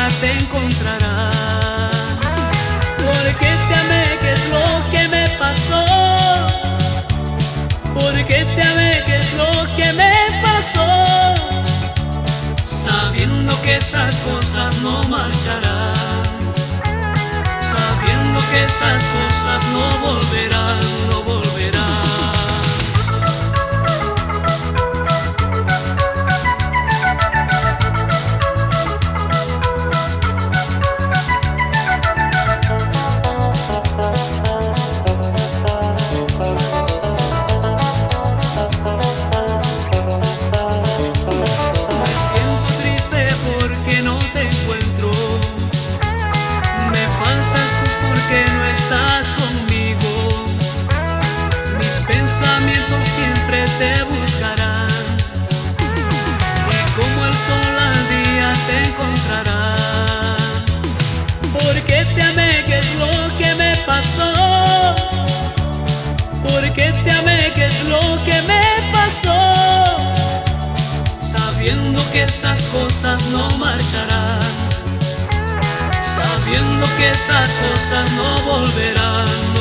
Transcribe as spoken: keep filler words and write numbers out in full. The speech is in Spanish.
día te encontrarán. Porque te amé, que es lo que me pasó. Porque te amé, que es lo que me pasó. Sabiendo que esas cosas no marcharán, sabiendo que esas cosas no volverán, no volverán. Pensamientos siempre te buscarán, y como el sol al día te encontrarán. Porque te amé, que es lo que me pasó. Porque te amé, que es lo que me pasó. Sabiendo que esas cosas no marcharán, sabiendo que esas cosas no volverán.